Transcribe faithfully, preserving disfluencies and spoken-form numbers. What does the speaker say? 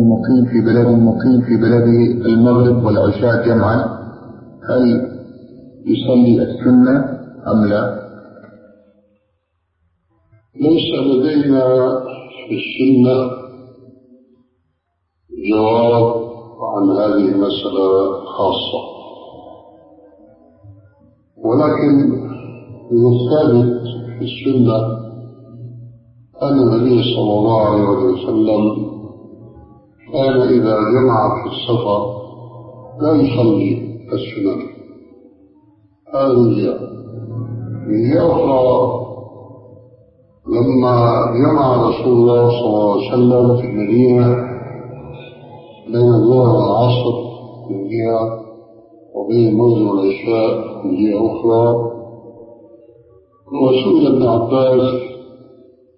المقيم في بلد المقيم في بلده المغرب والعشاء جمعا هل يصلي السنة أم لا؟ ليس لدينا في السنة جواب عن هذه المسألة خاصة، ولكن الثابت في السنة أن النبي صلى الله عليه وسلم كان إذا جمع في السفر لا يصلي السنن. هذه جهة. جهة أخرى، لما جمع رسول الله صلى الله عليه وسلم في المدينة بين الظهر والعصر من جهة وبين المغرب والعشاء من جهة أخرى، وسئل ابن عباس